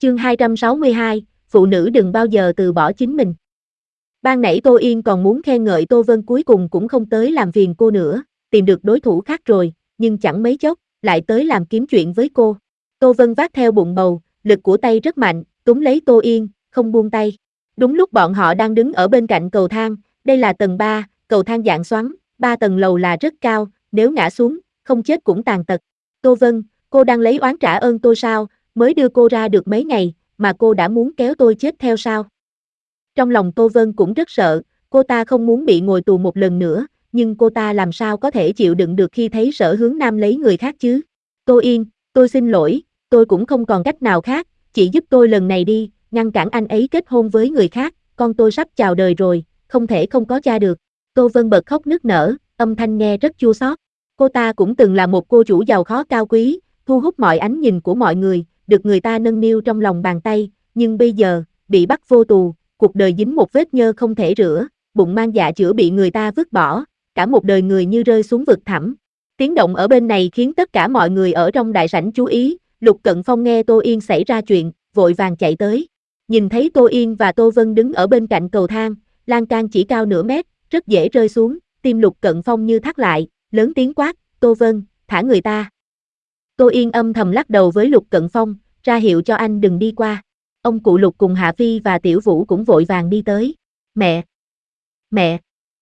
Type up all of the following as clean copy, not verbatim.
Chương 262, phụ nữ đừng bao giờ từ bỏ chính mình. Ban nãy Tô Yên còn muốn khen ngợi Tô Vân, cuối cùng cũng không tới làm phiền cô nữa, tìm được đối thủ khác rồi, nhưng chẳng mấy chốc, lại tới làm kiếm chuyện với cô. Tô Vân vác theo bụng bầu, lực của tay rất mạnh, túm lấy Tô Yên, không buông tay. Đúng lúc bọn họ đang đứng ở bên cạnh cầu thang, đây là tầng 3, cầu thang dạng xoắn, 3 tầng lầu là rất cao, nếu ngã xuống, không chết cũng tàn tật. Tô Vân, cô đang lấy oán trả ơn tôi sao, mới đưa cô ra được mấy ngày, mà cô đã muốn kéo tôi chết theo sao? Trong lòng Tô Vân cũng rất sợ, cô ta không muốn bị ngồi tù một lần nữa, nhưng cô ta làm sao có thể chịu đựng được khi thấy Sở Hướng Nam lấy người khác chứ? Tô Yên, tôi xin lỗi, tôi cũng không còn cách nào khác, chị giúp tôi lần này đi, ngăn cản anh ấy kết hôn với người khác, con tôi sắp chào đời rồi, không thể không có cha được. Tô Vân bật khóc nức nở, âm thanh nghe rất chua xót. Cô ta cũng từng là một cô chủ giàu khó cao quý, thu hút mọi ánh nhìn của mọi người, được người ta nâng niu trong lòng bàn tay, nhưng bây giờ, bị bắt vô tù, cuộc đời dính một vết nhơ không thể rửa, bụng mang dạ chữa bị người ta vứt bỏ, cả một đời người như rơi xuống vực thẳm. Tiếng động ở bên này khiến tất cả mọi người ở trong đại sảnh chú ý, Lục Cận Phong nghe Tô Yên xảy ra chuyện, vội vàng chạy tới. Nhìn thấy Tô Yên và Tô Vân đứng ở bên cạnh cầu thang, lan can chỉ cao nửa mét, rất dễ rơi xuống, tim Lục Cận Phong như thắt lại, lớn tiếng quát, Tô Vân, thả người ta. Tô Yên âm thầm lắc đầu với Lục Cận Phong, ra hiệu cho anh đừng đi qua. Ông cụ Lục cùng Hạ Phi và Tiểu Vũ cũng vội vàng đi tới. Mẹ! Mẹ!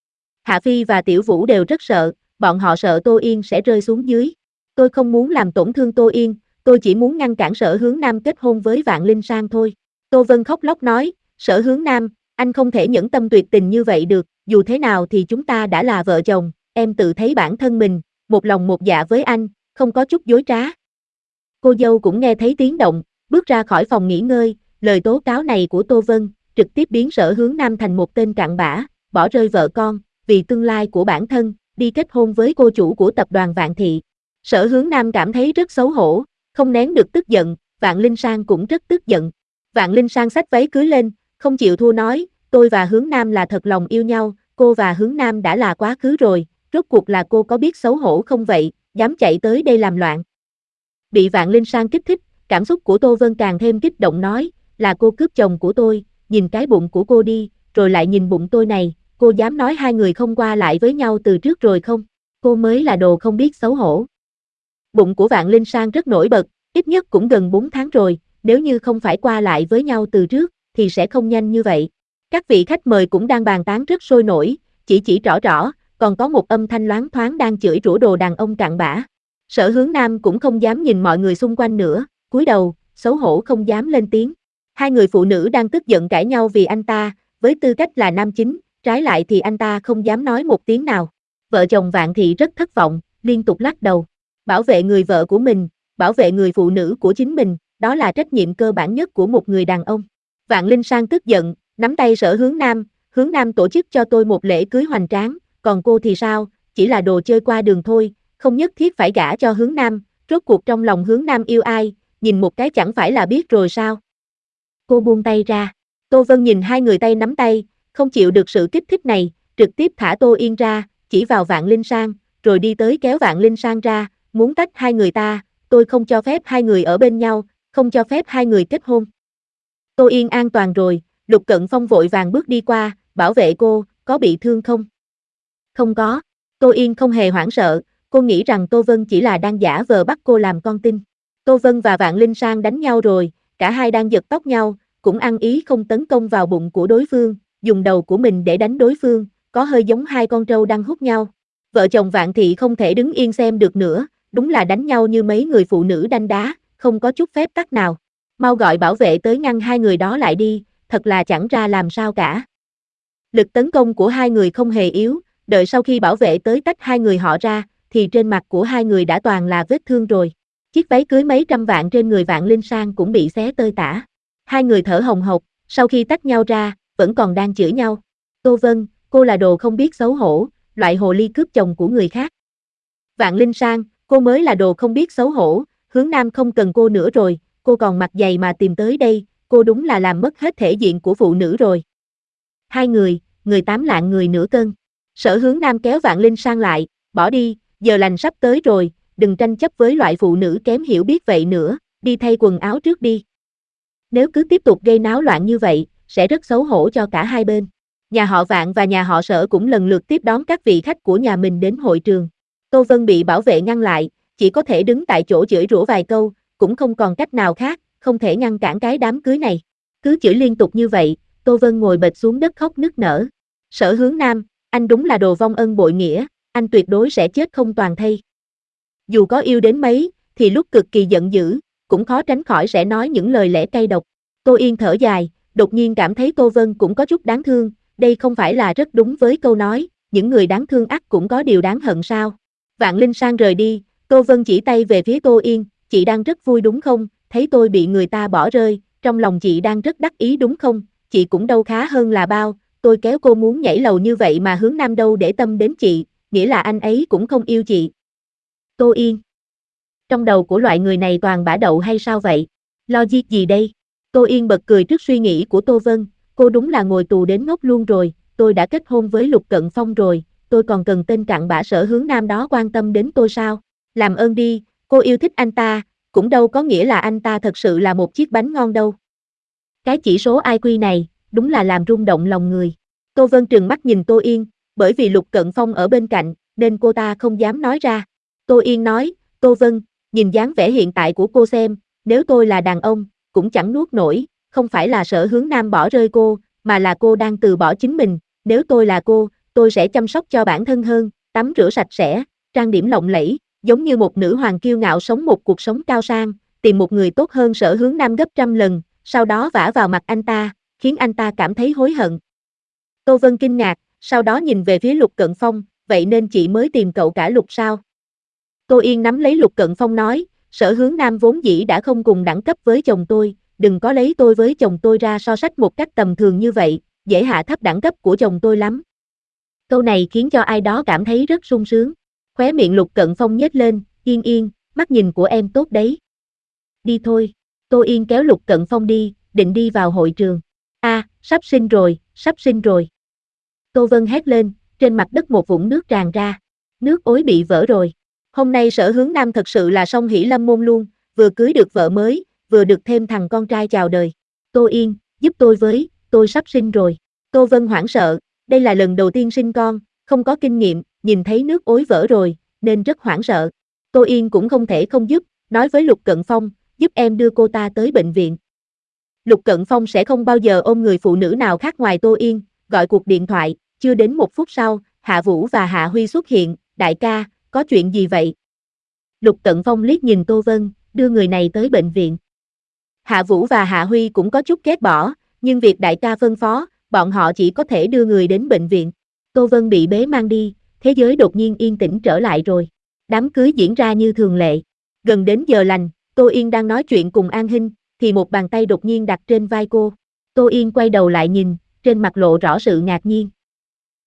Hạ Phi và Tiểu Vũ đều rất sợ, bọn họ sợ Tô Yên sẽ rơi xuống dưới. Tôi không muốn làm tổn thương Tô Yên, tôi chỉ muốn ngăn cản Sở Hướng Nam kết hôn với Vạn Linh Sang thôi. Tô Vân khóc lóc nói, Sở Hướng Nam, anh không thể nhẫn tâm tuyệt tình như vậy được, dù thế nào thì chúng ta đã là vợ chồng, em tự thấy bản thân mình, một lòng một dạ với anh, không có chút dối trá. Cô dâu cũng nghe thấy tiếng động, bước ra khỏi phòng nghỉ ngơi, lời tố cáo này của Tô Vân, trực tiếp biến Sở Hướng Nam thành một tên cặn bã, bỏ rơi vợ con, vì tương lai của bản thân, đi kết hôn với cô chủ của tập đoàn Vạn Thị. Sở Hướng Nam cảm thấy rất xấu hổ, không nén được tức giận, Vạn Linh Sang cũng rất tức giận. Vạn Linh Sang xách váy cưới lên, không chịu thua nói, tôi và Hướng Nam là thật lòng yêu nhau, cô và Hướng Nam đã là quá khứ rồi, rốt cuộc là cô có biết xấu hổ không vậy, dám chạy tới đây làm loạn. Bị Vạn Linh Sang kích thích, cảm xúc của Tô Vân càng thêm kích động nói, là cô cướp chồng của tôi, nhìn cái bụng của cô đi, rồi lại nhìn bụng tôi này, cô dám nói hai người không qua lại với nhau từ trước rồi không? Cô mới là đồ không biết xấu hổ. Bụng của Vạn Linh Sang rất nổi bật, ít nhất cũng gần 4 tháng rồi, nếu như không phải qua lại với nhau từ trước, thì sẽ không nhanh như vậy. Các vị khách mời cũng đang bàn tán rất sôi nổi, chỉ rõ, còn có một âm thanh loáng thoáng đang chửi rủa đồ đàn ông cặn bã. Sở Hướng Nam cũng không dám nhìn mọi người xung quanh nữa, cúi đầu, xấu hổ không dám lên tiếng. Hai người phụ nữ đang tức giận cãi nhau vì anh ta, với tư cách là nam chính, trái lại thì anh ta không dám nói một tiếng nào. Vợ chồng Vạn Thị rất thất vọng, liên tục lắc đầu. Bảo vệ người vợ của mình, bảo vệ người phụ nữ của chính mình, đó là trách nhiệm cơ bản nhất của một người đàn ông. Vạn Linh Sang tức giận, nắm tay Sở Hướng Nam tổ chức cho tôi một lễ cưới hoành tráng, còn cô thì sao, chỉ là đồ chơi qua đường thôi, không nhất thiết phải gả cho Hướng Nam, rốt cuộc trong lòng Hướng Nam yêu ai, nhìn một cái chẳng phải là biết rồi sao. Cô buông tay ra, Tô Vân nhìn hai người tay nắm tay, không chịu được sự kích thích này, trực tiếp thả Tô Yên ra, chỉ vào Vạn Linh Sang, rồi đi tới kéo Vạn Linh Sang ra, muốn tách hai người ta, tôi không cho phép hai người ở bên nhau, không cho phép hai người kết hôn. Tô Yên an toàn rồi, Lục Cận Phong vội vàng bước đi qua, bảo vệ cô, có bị thương không? Không có, Tô Yên không hề hoảng sợ, cô nghĩ rằng Tô Vân chỉ là đang giả vờ bắt cô làm con tin. Tô Vân và Vạn Linh Sang đánh nhau rồi, cả hai đang giật tóc nhau, cũng ăn ý không tấn công vào bụng của đối phương, dùng đầu của mình để đánh đối phương, có hơi giống hai con trâu đang hút nhau. Vợ chồng Vạn Thị không thể đứng yên xem được nữa, đúng là đánh nhau như mấy người phụ nữ đanh đá, không có chút phép tắc nào. Mau gọi bảo vệ tới ngăn hai người đó lại đi, thật là chẳng ra làm sao cả. Lực tấn công của hai người không hề yếu, đợi sau khi bảo vệ tới tách hai người họ ra, thì trên mặt của hai người đã toàn là vết thương rồi. Chiếc váy cưới mấy trăm vạn trên người Vạn Linh Sang cũng bị xé tơi tả. Hai người thở hồng hộc, sau khi tách nhau ra, vẫn còn đang chửi nhau. Tô Vân, cô là đồ không biết xấu hổ, loại hồ ly cướp chồng của người khác. Vạn Linh Sang, cô mới là đồ không biết xấu hổ, Hướng Nam không cần cô nữa rồi, cô còn mặt dày mà tìm tới đây, cô đúng là làm mất hết thể diện của phụ nữ rồi. Hai người 8 lạng người nửa cân. Sở Hướng Nam kéo Vạn Linh Sang lại, bỏ đi, giờ lành sắp tới rồi, đừng tranh chấp với loại phụ nữ kém hiểu biết vậy nữa, đi thay quần áo trước đi. Nếu cứ tiếp tục gây náo loạn như vậy, sẽ rất xấu hổ cho cả hai bên. Nhà họ Vạn và nhà họ Sở cũng lần lượt tiếp đón các vị khách của nhà mình đến hội trường. Tô Vân bị bảo vệ ngăn lại, chỉ có thể đứng tại chỗ chửi rủa vài câu, cũng không còn cách nào khác, không thể ngăn cản cái đám cưới này. Cứ chửi liên tục như vậy, Tô Vân ngồi bệt xuống đất khóc nức nở. Sở Hướng Nam, anh đúng là đồ vong ân bội nghĩa, anh tuyệt đối sẽ chết không toàn thây. Dù có yêu đến mấy, thì lúc cực kỳ giận dữ, cũng khó tránh khỏi sẽ nói những lời lẽ cay độc. Tô Yên thở dài, đột nhiên cảm thấy Tô Vân cũng có chút đáng thương, đây không phải là rất đúng với câu nói, những người đáng thương ắt cũng có điều đáng hận sao. Vạn Linh Sang rời đi, Tô Vân chỉ tay về phía Tô Yên, chị đang rất vui đúng không, thấy tôi bị người ta bỏ rơi, trong lòng chị đang rất đắc ý đúng không, chị cũng đâu khá hơn là bao, tôi kéo cô muốn nhảy lầu như vậy mà Hướng Nam đâu để tâm đến chị, nghĩa là anh ấy cũng không yêu chị. Tô Yên. Trong đầu của loại người này toàn bả đậu hay sao vậy? Logic gì đây? Tô Yên bật cười trước suy nghĩ của Tô Vân, cô đúng là ngồi tù đến ngốc luôn rồi, tôi đã kết hôn với Lục Cận Phong rồi, tôi còn cần tên cặn bã Sở Hướng Nam đó quan tâm đến tôi sao? Làm ơn đi, cô yêu thích anh ta, cũng đâu có nghĩa là anh ta thật sự là một chiếc bánh ngon đâu. Cái chỉ số IQ này, đúng là làm rung động lòng người. Tô Vân trừng mắt nhìn Tô Yên, bởi vì Lục Cận Phong ở bên cạnh, nên cô ta không dám nói ra. Tô Yên nói, Tô Vân, nhìn dáng vẻ hiện tại của cô xem, nếu tôi là đàn ông, cũng chẳng nuốt nổi, không phải là Sở Hướng Nam bỏ rơi cô, mà là cô đang từ bỏ chính mình, nếu tôi là cô, tôi sẽ chăm sóc cho bản thân hơn, tắm rửa sạch sẽ, trang điểm lộng lẫy, giống như một nữ hoàng kiêu ngạo sống một cuộc sống cao sang, tìm một người tốt hơn Sở Hướng Nam gấp trăm lần, sau đó vả vào mặt anh ta, khiến anh ta cảm thấy hối hận. Tô Vân kinh ngạc, sau đó nhìn về phía Lục Cận Phong, vậy nên chị mới tìm cậu cả Lục sao? Tô Yên nắm lấy Lục Cận Phong nói, Sở Hướng Nam vốn dĩ đã không cùng đẳng cấp với chồng tôi, đừng có lấy tôi với chồng tôi ra so sánh một cách tầm thường như vậy, dễ hạ thấp đẳng cấp của chồng tôi lắm. Câu này khiến cho ai đó cảm thấy rất sung sướng. Khóe miệng Lục Cận Phong nhếch lên, Yên Yên, mắt nhìn của em tốt đấy. Đi thôi. Tô Yên kéo Lục Cận Phong đi, định đi vào hội trường. Sắp sinh rồi, sắp sinh rồi. Tô Vân hét lên, trên mặt đất một vũng nước tràn ra. Nước ối bị vỡ rồi. Hôm nay Sở Hướng Nam thật sự là song hỷ lâm môn luôn, vừa cưới được vợ mới, vừa được thêm thằng con trai chào đời. Tô Yên, giúp tôi với, tôi sắp sinh rồi. Tô Vân hoảng sợ, đây là lần đầu tiên sinh con, không có kinh nghiệm, nhìn thấy nước ối vỡ rồi, nên rất hoảng sợ. Tô Yên cũng không thể không giúp, nói với Lục Cận Phong, giúp em đưa cô ta tới bệnh viện. Lục Cận Phong sẽ không bao giờ ôm người phụ nữ nào khác ngoài Tô Yên, gọi cuộc điện thoại, chưa đến 1 phút sau, Hạ Vũ và Hạ Huy xuất hiện, đại ca, có chuyện gì vậy? Lục Cận Phong liếc nhìn Tô Vân, đưa người này tới bệnh viện. Hạ Vũ và Hạ Huy cũng có chút ghét bỏ, nhưng việc đại ca phân phó, bọn họ chỉ có thể đưa người đến bệnh viện. Tô Vân bị bế mang đi, thế giới đột nhiên yên tĩnh trở lại rồi. Đám cưới diễn ra như thường lệ. Gần đến giờ lành, Tô Yên đang nói chuyện cùng An Hinh, thì một bàn tay đột nhiên đặt trên vai cô. Tô Yên quay đầu lại nhìn, trên mặt lộ rõ sự ngạc nhiên.